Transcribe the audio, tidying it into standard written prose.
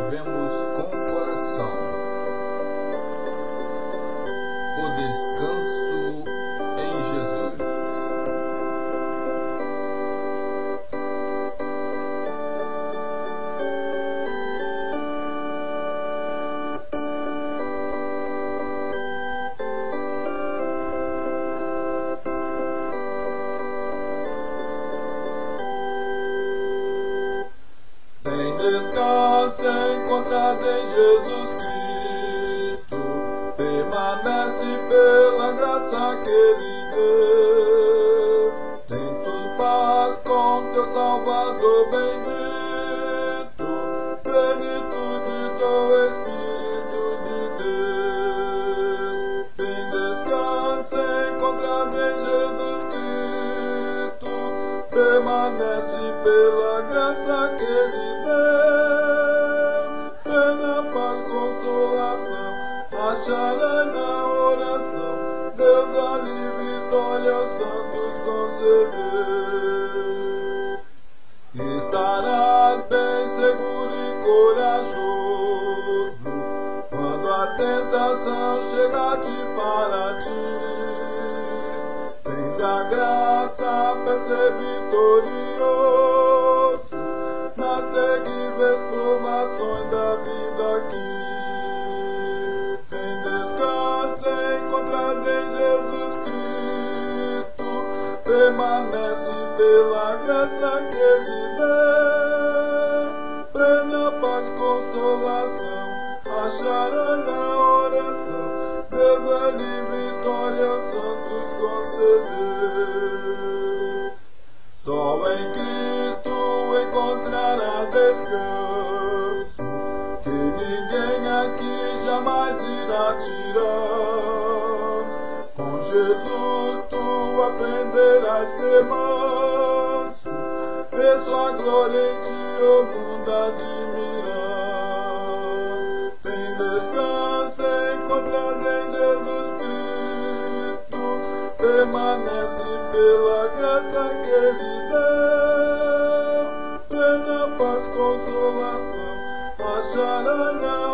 louvemos com o coração o descanso em Jesus. Tem descanso encontrado em Jesus Cristo, permanece pela graça que Ele deu. Tem tu paz com teu Salvador bendito, plenitude do Espírito de Deus. Tem descanso encontrado em Jesus Cristo, permanece pela graça que Ele achará na oração, Deus ali vitória aos santos conceder. Estarás bem seguro e corajoso quando a tentação chegar-te para ti. Tens a graça para ser vitorioso nas terríveis provações da vida aqui. Permanece pela graça que Ele deu, plena paz, consolação, achará na oração, Deus ali vitória aos santos conceder. Só em Cristo encontrará descanso, que ninguém aqui jamais irá tirar. Com Jesus aprenderás a ser manso, ver sua glória em ti o mundo admirar. Tem descanso encontrado em Jesus Cristo, permanece pela graça que Ele deu, plena paz, consolação, achará na